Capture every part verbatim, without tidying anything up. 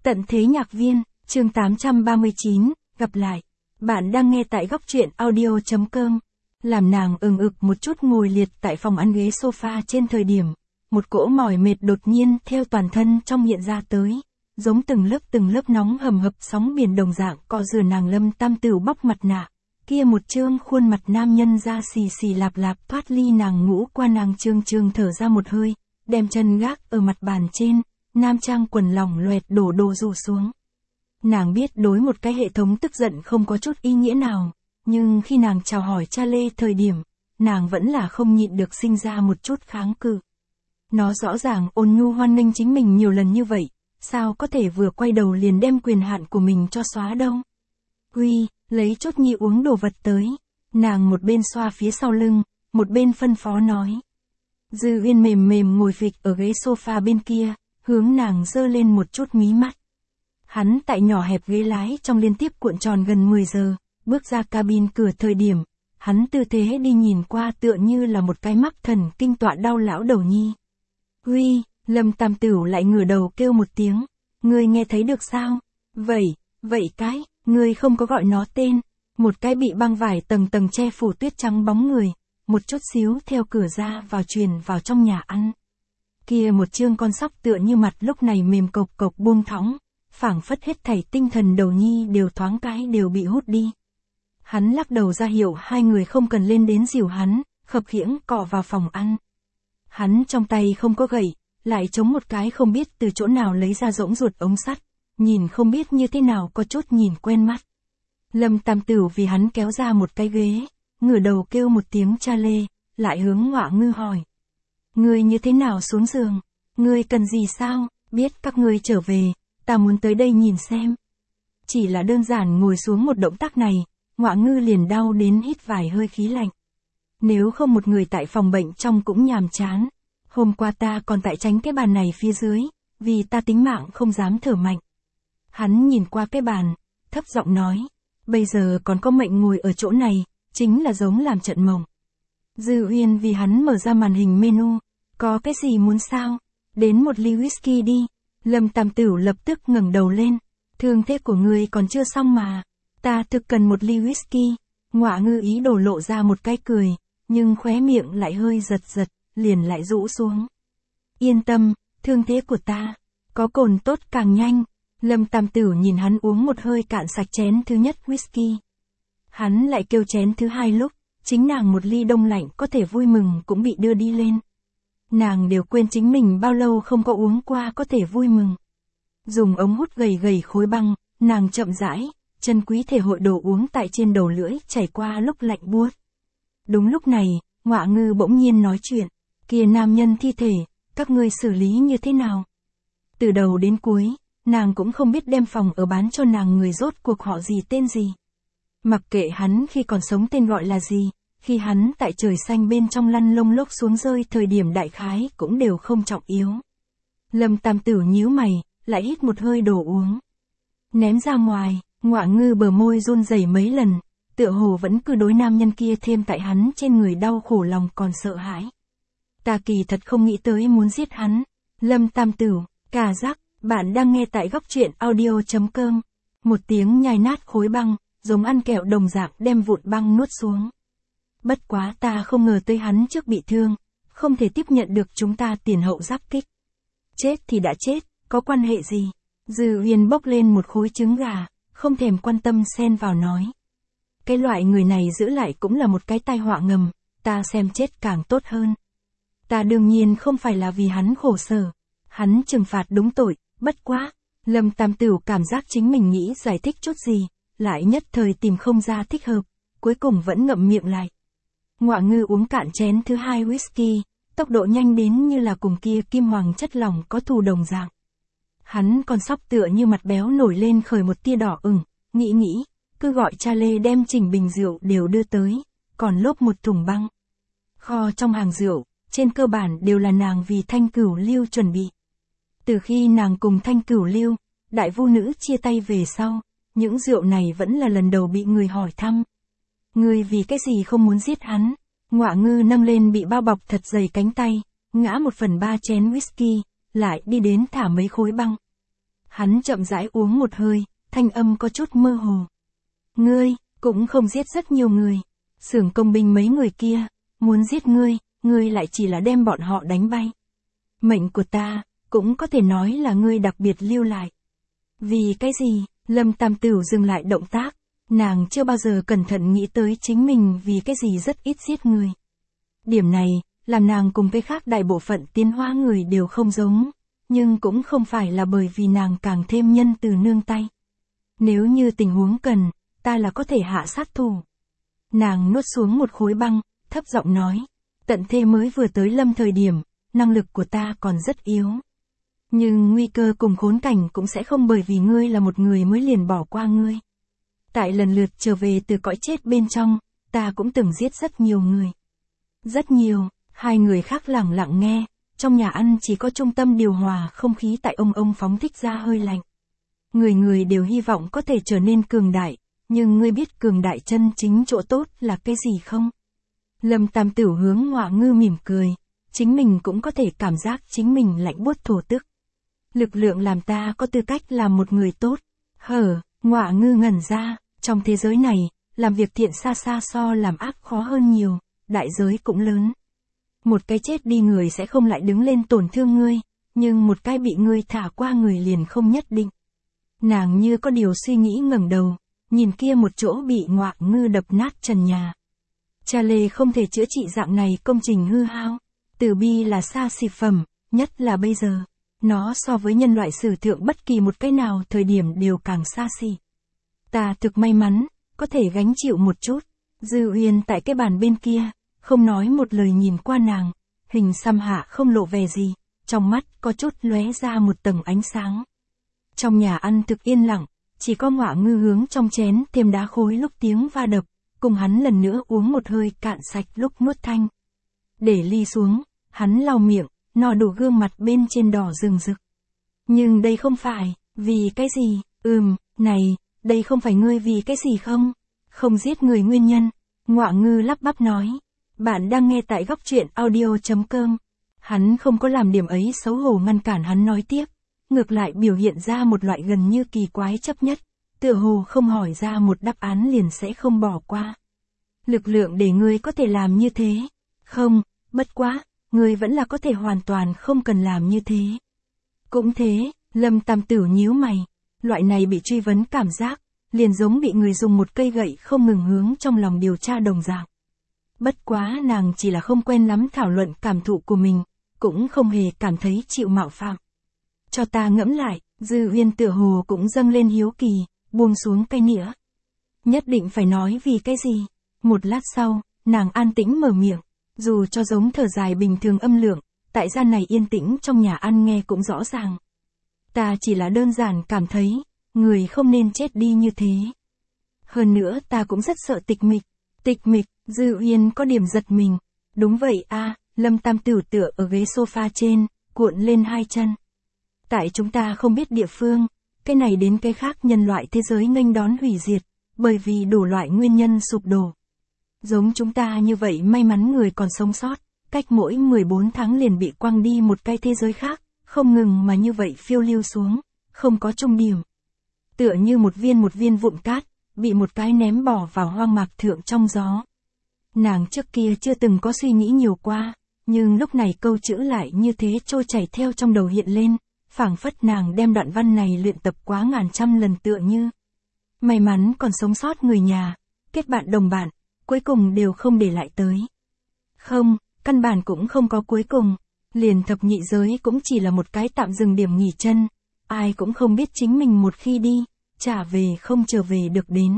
Tận thế nhạc viên, chương tám trăm ba mươi chín, gặp lại. Bạn đang nghe tại góc truyện audio chấm com. Làm nàng ừng ực một chút ngồi liệt tại phòng ăn ghế sofa trên thời điểm. Một cỗ mỏi mệt đột nhiên theo toàn thân trong hiện ra tới. Giống từng lớp từng lớp nóng hầm hập sóng biển đồng dạng cọ rửa nàng. Lâm Tam Tửu bóc mặt nạ. Kia một trương khuôn mặt nam nhân ra xì xì lạp lạp thoát ly nàng ngũ qua. Nàng trương trương thở ra một hơi, đem chân gác ở mặt bàn trên. Nam trang quần lỏng loẹt đổ đồ rủ xuống. Nàng biết đối một cái hệ thống tức giận không có chút ý nghĩa nào, nhưng khi nàng chào hỏi cha Lê thời điểm, nàng vẫn là không nhịn được sinh ra một chút kháng cự. Nó rõ ràng ôn nhu hoan nghênh chính mình nhiều lần như vậy, sao có thể vừa quay đầu liền đem quyền hạn của mình cho xóa đâu. Uy, lấy chốt nhi uống đồ vật tới. Nàng một bên xoa phía sau lưng, một bên phân phó nói. Dư Uyên mềm mềm ngồi phịch ở ghế sofa bên kia, hướng nàng giơ lên một chút mí mắt. Hắn tại nhỏ hẹp ghế lái trong liên tiếp cuộn tròn gần mười giờ, bước ra cabin cửa thời điểm, hắn tư thế đi nhìn qua tựa như là một cái mắc thần kinh tọa đau lão đầu nhi. Uy, Lâm Tam Tửu lại ngửa đầu kêu một tiếng, ngươi nghe thấy được sao? Vậy, vậy cái, ngươi không có gọi nó tên, một cái bị băng vải tầng tầng che phủ tuyết trắng bóng người, một chút xíu theo cửa ra vào truyền vào trong nhà ăn. Kia một trương con sóc tựa như mặt lúc này mềm cộc cộc buông thõng, phảng phất hết thảy tinh thần đầu nhi đều thoáng cái đều bị hút đi. Hắn lắc đầu ra hiệu hai người không cần lên đến dìu hắn, khập khiễng cọ vào phòng ăn. Hắn trong tay không có gậy, lại chống một cái không biết từ chỗ nào lấy ra rỗng ruột ống sắt, nhìn không biết như thế nào có chút nhìn quen mắt. Lâm Tam Tửu vì hắn kéo ra một cái ghế, ngửa đầu kêu một tiếng cha Lê, lại hướng Ngọa Ngư hỏi. Ngươi như thế nào xuống giường? Ngươi cần gì sao? Biết các ngươi trở về, ta muốn tới đây nhìn xem. Chỉ là đơn giản ngồi xuống một động tác này, Ngọa Ngư liền đau đến hít vài hơi khí lạnh. Nếu không một người tại phòng bệnh trong cũng nhàm chán. Hôm qua ta còn tại tránh cái bàn này phía dưới, vì ta tính mạng không dám thở mạnh. Hắn nhìn qua cái bàn, thấp giọng nói, bây giờ còn có mệnh ngồi ở chỗ này, chính là giống làm trận mộng. Dư Uyên vì hắn mở ra màn hình menu, có cái gì muốn sao? Đến một ly whisky đi. Lâm Tam Tửu lập tức ngẩng đầu lên, thương thế của ngươi còn chưa xong mà, ta thực cần một ly whisky. Ngọa Ngư ý đổ lộ ra một cái cười, nhưng khóe miệng lại hơi giật giật, liền lại rũ xuống. Yên tâm, thương thế của ta, có cồn tốt càng nhanh. Lâm Tam Tửu nhìn hắn uống một hơi cạn sạch chén thứ nhất whisky. Hắn lại kêu chén thứ hai lúc, chính nàng một ly đông lạnh có thể vui mừng cũng bị đưa đi lên. Nàng đều quên chính mình bao lâu không có uống qua có thể vui mừng. Dùng ống hút gầy gầy khối băng, nàng chậm rãi, chân quý thể hội đồ uống tại trên đầu lưỡi chảy qua lúc lạnh buốt. Đúng lúc này, Ngọa Ngư bỗng nhiên nói chuyện, kia nam nhân thi thể, các ngươi xử lý như thế nào? Từ đầu đến cuối, nàng cũng không biết đem phòng ở bán cho nàng người rốt cuộc họ gì tên gì. Mặc kệ hắn khi còn sống tên gọi là gì, khi hắn tại trời xanh bên trong lăn lông lốc xuống rơi thời điểm đại khái cũng đều không trọng yếu. Lâm Tam Tửu nhíu mày, lại hít một hơi đồ uống. Ném ra ngoài, Ngọa Ngư bờ môi run rẩy mấy lần, tựa hồ vẫn cứ đối nam nhân kia thêm tại hắn trên người đau khổ lòng còn sợ hãi. Ta kỳ thật không nghĩ tới muốn giết hắn. Lâm Tam Tửu, cà rắc, bạn đang nghe tại góc truyện audio chấm com. Một tiếng nhai nát khối băng, giống ăn kẹo đồng dạng đem vụn băng nuốt xuống. Bất quá ta không ngờ tới hắn trước bị thương, không thể tiếp nhận được chúng ta tiền hậu giáp kích. Chết thì đã chết, có quan hệ gì? Dư Uyên bốc lên một khối trứng gà, không thèm quan tâm xen vào nói. Cái loại người này giữ lại cũng là một cái tai họa ngầm, ta xem chết càng tốt hơn. Ta đương nhiên không phải là vì hắn khổ sở, hắn trừng phạt đúng tội, bất quá. Lâm Tam Tửu cảm giác chính mình nghĩ giải thích chút gì, lại nhất thời tìm không ra thích hợp, cuối cùng vẫn ngậm miệng lại. Ngọa Ngư uống cạn chén thứ hai whisky, tốc độ nhanh đến như là cùng kia kim hoàng chất lỏng có thù đồng dạng. Hắn còn sóc tựa như mặt béo nổi lên khởi một tia đỏ ửng, nghĩ nghĩ, cứ gọi cha Lê đem chỉnh bình rượu đều đưa tới, còn lốp một thùng băng. Kho trong hàng rượu, trên cơ bản đều là nàng vì Thanh Cửu Lưu chuẩn bị. Từ khi nàng cùng Thanh Cửu Lưu, đại vu nữ chia tay về sau, những rượu này vẫn là lần đầu bị người hỏi thăm. Ngươi vì cái gì không muốn giết hắn? Ngọa Ngư nâng lên bị bao bọc thật dày cánh tay, ngã một phần ba chén whisky, lại đi đến thả mấy khối băng. Hắn chậm rãi uống một hơi, thanh âm có chút mơ hồ. Ngươi, cũng không giết rất nhiều người. Xưởng công binh mấy người kia, muốn giết ngươi, ngươi lại chỉ là đem bọn họ đánh bay. Mệnh của ta, cũng có thể nói là ngươi đặc biệt lưu lại. Vì cái gì? Lâm Tam Tửu dừng lại động tác. Nàng chưa bao giờ cẩn thận nghĩ tới chính mình vì cái gì rất ít giết người. Điểm này, làm nàng cùng cái khác đại bộ phận tiến hóa người đều không giống, nhưng cũng không phải là bởi vì nàng càng thêm nhân từ nương tay. Nếu như tình huống cần, ta là có thể hạ sát thủ. Nàng nuốt xuống một khối băng, thấp giọng nói, tận thế mới vừa tới lâm thời điểm, năng lực của ta còn rất yếu. Nhưng nguy cơ cùng khốn cảnh cũng sẽ không bởi vì ngươi là một người mới liền bỏ qua ngươi. Tại lần lượt trở về từ cõi chết bên trong, ta cũng từng giết rất nhiều người. Rất nhiều, hai người khác lẳng lặng nghe, trong nhà ăn chỉ có trung tâm điều hòa không khí tại ông ông phóng thích ra hơi lạnh. Người người đều hy vọng có thể trở nên cường đại, nhưng ngươi biết cường đại chân chính chỗ tốt là cái gì không? Lâm Tam Tửu hướng Ngọa Ngư mỉm cười, chính mình cũng có thể cảm giác chính mình lạnh buốt thổ tức. Lực lượng làm ta có tư cách làm một người tốt. Hở, Ngọa Ngư ngẩn ra, trong thế giới này, làm việc thiện xa xa so làm ác khó hơn nhiều, đại giới cũng lớn. Một cái chết đi người sẽ không lại đứng lên tổn thương ngươi, nhưng một cái bị ngươi thả qua người liền không nhất định. Nàng như có điều suy nghĩ ngẩng đầu, nhìn kia một chỗ bị Ngọa Ngư đập nát trần nhà. Cha lê không thể chữa trị dạng này công trình hư hao. Từ bi là xa xỉ phẩm, nhất là bây giờ. Nó so với nhân loại sử thượng bất kỳ một cái nào thời điểm đều càng xa xỉ. Ta thực may mắn, có thể gánh chịu một chút. Dư Uyên tại cái bàn bên kia, không nói một lời nhìn qua nàng, hình xăm hạ không lộ vẻ gì, trong mắt có chút lóe ra một tầng ánh sáng. Trong nhà ăn thực yên lặng, chỉ có Ngọa Ngư hướng trong chén thêm đá khối lúc tiếng va đập, cùng hắn lần nữa uống một hơi cạn sạch lúc nuốt thanh. Để ly xuống, hắn lau miệng, nò đủ gương mặt bên trên đỏ rừng rực. Nhưng đây không phải, vì cái gì, ừm, này, đây không phải ngươi vì cái gì không? Không giết người nguyên nhân. Ngọa Ngư lắp bắp nói. Bạn đang nghe tại góc truyện audio chấm com. Hắn không có làm điểm ấy xấu hổ ngăn cản hắn nói tiếp. Ngược lại biểu hiện ra một loại gần như kỳ quái chấp nhất. Tựa hồ không hỏi ra một đáp án liền sẽ không bỏ qua. Lực lượng để ngươi có thể làm như thế. Không, bất quá, ngươi vẫn là có thể hoàn toàn không cần làm như thế. Cũng thế, Lâm Tam Tửu nhíu mày. Loại này bị truy vấn cảm giác, liền giống bị người dùng một cây gậy không ngừng hướng trong lòng điều tra đồng dạng. Bất quá nàng chỉ là không quen lắm thảo luận cảm thụ của mình, cũng không hề cảm thấy chịu mạo phạm. Cho ta ngẫm lại, Dư Uyên tựa hồ cũng dâng lên hiếu kỳ, buông xuống cây nĩa. Nhất định phải nói vì cái gì? Một lát sau, nàng an tĩnh mở miệng, dù cho giống thở dài bình thường âm lượng, tại gian này yên tĩnh trong nhà ăn nghe cũng rõ ràng. Ta chỉ là đơn giản cảm thấy, người không nên chết đi như thế. Hơn nữa ta cũng rất sợ tịch mịch. Tịch mịch, Dư Uyên có điểm giật mình. Đúng vậy a, Lâm Tam Tửu tựa ở ghế sofa trên, cuộn lên hai chân. Tại chúng ta không biết địa phương, cái này đến cái khác nhân loại thế giới nghênh đón hủy diệt, bởi vì đủ loại nguyên nhân sụp đổ. Giống chúng ta như vậy may mắn người còn sống sót, cách mỗi mười bốn tháng liền bị quăng đi một cái thế giới khác, không ngừng mà như vậy phiêu lưu xuống, không có trung điểm. Tựa như một viên một viên vụn cát, bị một cái ném bỏ vào hoang mạc thượng trong gió. Nàng trước kia chưa từng có suy nghĩ nhiều qua, nhưng lúc này câu chữ lại như thế trôi chảy theo trong đầu hiện lên, phảng phất nàng đem đoạn văn này luyện tập quá ngàn trăm lần tựa như. May mắn còn sống sót người nhà, kết bạn đồng bạn, cuối cùng đều không để lại tới. Không, căn bản cũng không có cuối cùng, liền thập nhị giới cũng chỉ là một cái tạm dừng điểm nghỉ chân, ai cũng không biết chính mình một khi đi, trả về không trở về được đến.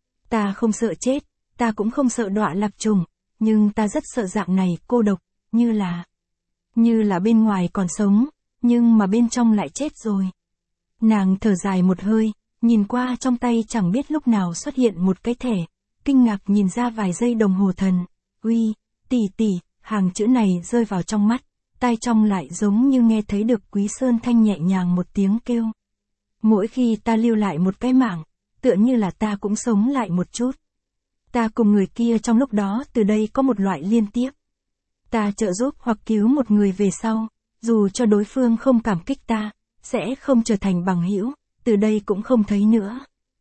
Ta không sợ chết, ta cũng không sợ đọa lạc trùng, nhưng ta rất sợ dạng này cô độc, như là, như là bên ngoài còn sống, nhưng mà bên trong lại chết rồi. Nàng thở dài một hơi, nhìn qua trong tay chẳng biết lúc nào xuất hiện một cái thẻ, kinh ngạc nhìn ra vài giây đồng hồ thần, uy, tỷ tỷ, hàng chữ này rơi vào trong mắt, tai trong lại giống như nghe thấy được Quý Sơn Thanh nhẹ nhàng một tiếng kêu. Mỗi khi ta lưu lại một cái mạng, tựa như là ta cũng sống lại một chút. Ta cùng người kia trong lúc đó từ đây có một loại liên tiếp. Ta trợ giúp hoặc cứu một người về sau, dù cho đối phương không cảm kích ta, sẽ không trở thành bằng hữu, từ đây cũng không thấy nữa.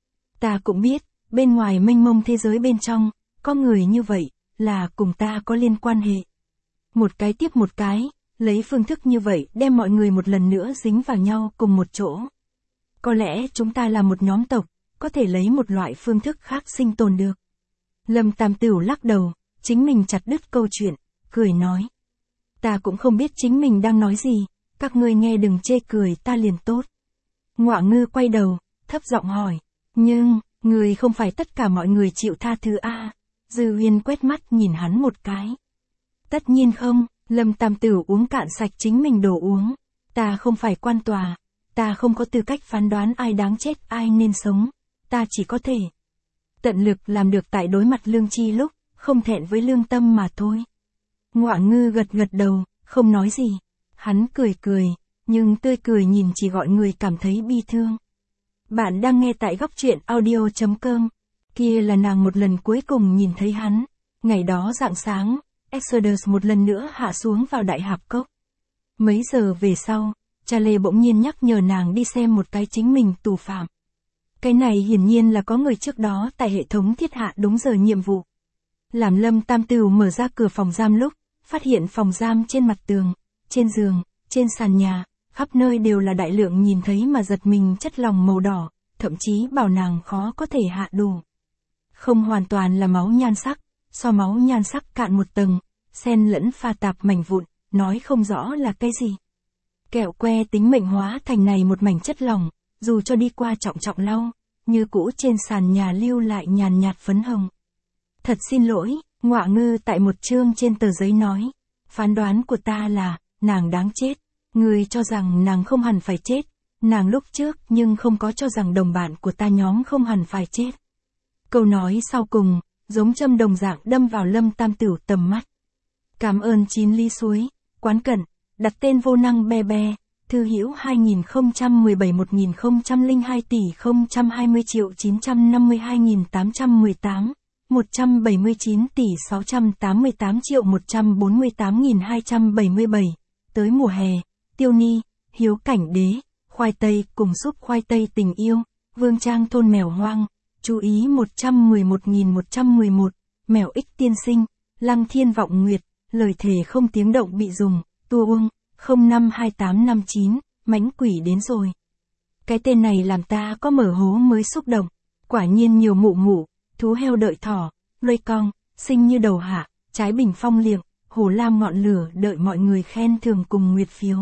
Ta cũng biết, bên ngoài mênh mông thế giới bên trong, có người như vậy, là cùng ta có liên quan hệ. Một cái tiếp một cái, lấy phương thức như vậy đem mọi người một lần nữa dính vào nhau cùng một chỗ. Có lẽ chúng ta là một nhóm tộc, có thể lấy một loại phương thức khác sinh tồn được. Lâm Tam Tửu lắc đầu, chính mình chặt đứt câu chuyện, cười nói. Ta cũng không biết chính mình đang nói gì, các ngươi nghe đừng chê cười ta liền tốt. Ngọa Ngư quay đầu, thấp giọng hỏi, nhưng, người không phải tất cả mọi người chịu tha thứ a? Dư Huyên quét mắt nhìn hắn một cái. Tất nhiên không, Lâm Tam Tửu uống cạn sạch chính mình đồ uống. Ta không phải quan tòa, ta không có tư cách phán đoán ai đáng chết ai nên sống, ta chỉ có thể tận lực làm được tại đối mặt lương tri lúc, không thẹn với lương tâm mà thôi. Ngọa Ngư gật gật đầu, không nói gì. Hắn cười cười, nhưng tươi cười nhìn chỉ gọi người cảm thấy bi thương. Bạn đang nghe tại góc truyện audio chấm com. Kia là nàng một lần cuối cùng nhìn thấy hắn. Ngày đó rạng sáng, Exodus một lần nữa hạ xuống vào Đại Hạp Cốc. Mấy giờ về sau, Charlie bỗng nhiên nhắc nhở nàng đi xem một cái chính mình tù phạm. Cái này hiển nhiên là có người trước đó tại hệ thống thiết hạ đúng giờ nhiệm vụ. Làm Lâm Tam Tửu mở ra cửa phòng giam lúc, phát hiện phòng giam trên mặt tường, trên giường, trên sàn nhà, khắp nơi đều là đại lượng nhìn thấy mà giật mình chất lỏng màu đỏ, thậm chí bảo nàng khó có thể hạ đủ. Không hoàn toàn là máu nhan sắc, so máu nhan sắc cạn một tầng, xen lẫn pha tạp mảnh vụn, nói không rõ là cái gì. Kẹo que tính mệnh hóa thành này một mảnh chất lỏng, dù cho đi qua trọng trọng lau, như cũ trên sàn nhà lưu lại nhàn nhạt phấn hồng. Thật xin lỗi, Ngọa Ngư tại một chương trên tờ giấy nói, phán đoán của ta là, nàng đáng chết, người cho rằng nàng không hẳn phải chết, nàng lúc trước nhưng không có cho rằng đồng bạn của ta nhóm không hẳn phải chết. Câu nói sau cùng, giống châm đồng dạng đâm vào Lâm Tam Tửu tầm mắt. Cảm ơn chín ly suối, quán cẩn, đặt tên vô năng be be, thư hữu hai nghìn không trăm mười bảy một nghìn không trăm lẻ hai tỷ không trăm hai mươi triệu chín trăm năm mươi hai nghìn tám trăm mười tám, một trăm bảy mươi chín tỷ sáu trăm tám mươi tám triệu một trăm bốn mươi tám nghìn hai trăm bảy mươi bảy, tới mùa hè, Tiêu Ni, Hiếu Cảnh Đế, khoai tây cùng súp khoai tây tình yêu, Vương Trang thôn mèo hoang, chú ý một trăm mười một nghìn một trăm mười một, mèo ích tiên sinh, Lăng Thiên Vọng Nguyệt, lời thề không tiếng động bị dùng, tua uông, không năm hai tám năm chín, mãnh quỷ đến rồi. Cái tên này làm ta có mở hố mới xúc động, quả nhiên nhiều mụ mụ, thú heo đợi thỏ, lôi cong, sinh như đầu hạ, trái bình phong liệng, hồ lam ngọn lửa đợi mọi người khen thường cùng nguyệt phiếu.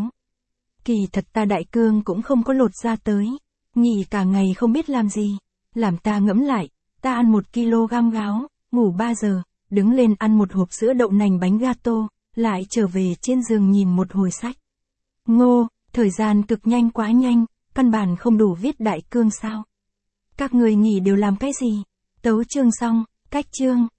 Kỳ thật ta đại cương cũng không có lột ra tới, nghỉ cả ngày không biết làm gì, làm ta ngẫm lại, ta ăn một ki lô gam gáo, ngủ ba giờ, đứng lên ăn một hộp sữa đậu nành bánh gato, lại trở về trên giường nhìn một hồi sách. Ngô, thời gian cực nhanh quá nhanh, căn bản không đủ viết đại cương sao. Các người nghỉ đều làm cái gì? Tấu chương xong, cách chương.